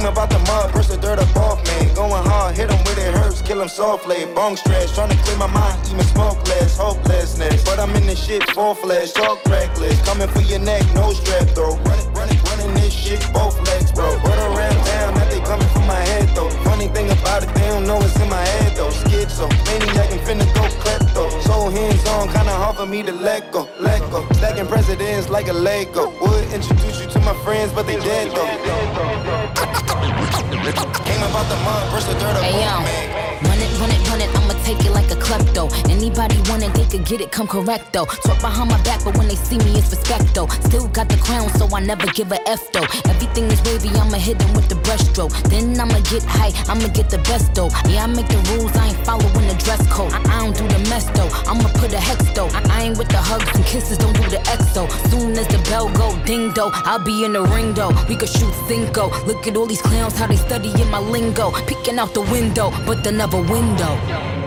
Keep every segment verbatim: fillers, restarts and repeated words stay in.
Came about the mud, brush the dirt up off me. Going hard, hit him with it hurts, kill him softly. Bong stretch, tryna clear my mind, even smokeless. Hopelessness, but I'm in this shit full flesh. Talk reckless, coming for your neck, no strap though. Running, running, running this shit, both legs, bro. Run around town, that they coming for my head though. Funny thing about it, they don't know it's in my head though. Schizo, maniac and finna go klepto. So hands on, kinda hard for me to let go, let go. Stacking presidents like a Lego. Would introduce you to my friends, but they dead though. Came about the mud, brush the dirt up. Hey yo, run it, run it, run it, I'ma take it like a klepto. Anybody want it, they could get it, come correct though. Talk behind my back, but when they see me, it's respect though. Still got the crown, so I never give a F though. Everything is wavy, I'ma hit them with the breaststroke. Then I'ma get high, I'ma get the best though. Yeah, I make the rules, I ain't following the dress code. I, I don't do the mess though, I'ma put a hex though. I, I ain't with the hugs and kisses, don't do the X though. Soon as the bell go ding though, I'll be in the ring though. We could shoot Cinco. Look at all these clowns, how they study in my lingo. Peeking out the window, but the never window.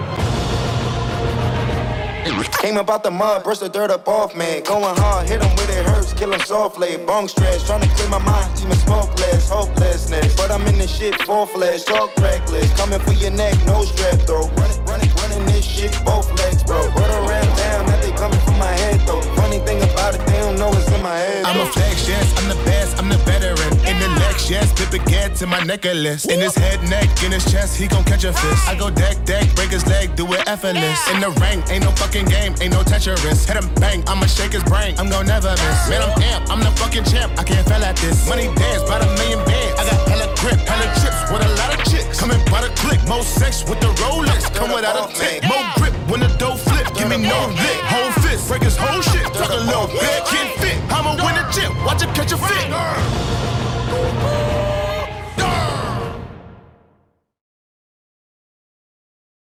Came about the mud, brush the dirt up off me. Going hard, hit him with it hurts, kill him softly. Bong stretch, tryna clear my mind, even smokeless. Hopelessness, but I'm in this shit full flesh. Talk reckless, coming for your neck, no strap though. Running, running, running this shit, both legs, bro. Run around town, that they coming for my head though. Funny thing about it, they don't know it's in my head. I'm a flex, yes, I'm the best, I'm the veteran. In the next, yes, dip it get to my necklace. In his head, neck, in his chest, he gon' catch a fist. I go deck, deck, break his leg, do it effortless. In the ring, ain't no fucking game, ain't no Tetris. Hit him bang, I'ma shake his brain, I'm gon' never miss. Man, I'm amp, I'm the fucking champ, I can't fail at this. Money dance, by the million bands. I got hella grip, hella chips with a lot of chicks. Coming by the click, more sex with the Rolex. Come without a tick, more grip when the dough flip. Give me no lick, whole fist, break his whole shit, talk a little bit.